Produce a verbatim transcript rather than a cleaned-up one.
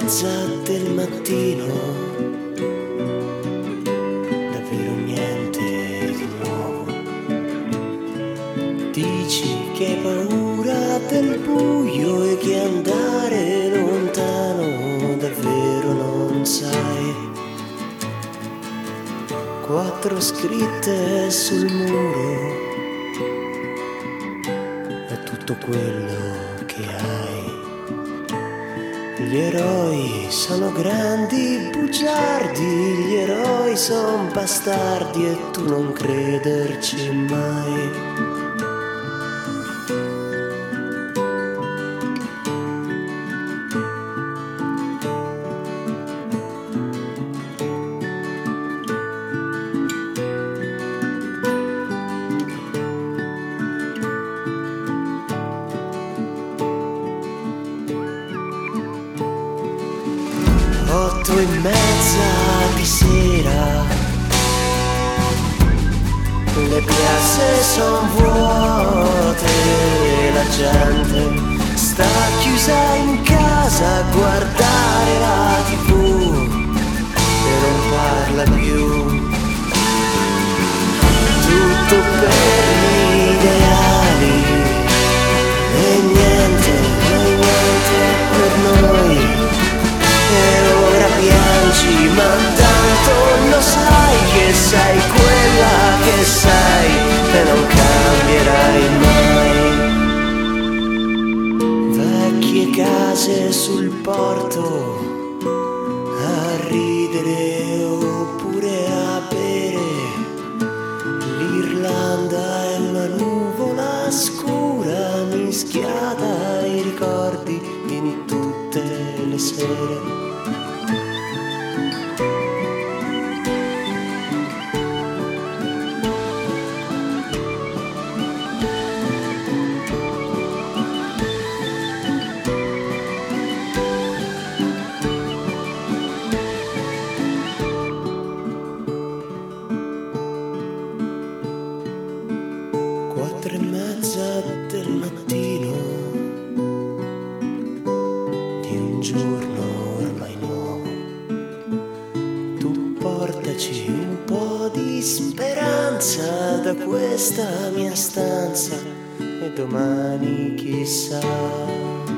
mezza del mattino, davvero niente di nuovo. Dici che hai paura del buio e che andare lontano davvero non sai. Quattro scritte sul muro è tutto quello che hai. Gli eroi sono grandi bugiardi, gli eroi son bastardi e tu non crederci mai. Otto e mezza di sera, le piazze son vuote, la gente sta chiusa in casa a guardare la tivù e non parla più. Tutto per gli ideali e niente, e niente per noi. E ora piangi, ma tanto lo sai che sei quella che sei e non cambierai mai. Vecchie case sul porto a ridere oppure a bere, l'Irlanda è una nuvola scura mischiata ai ricordi di tutte le sere. Quattro e mezza del mattino di un giorno ormai nuovo. Tu portaci un po' di speranza da questa mia stanza e domani chissà.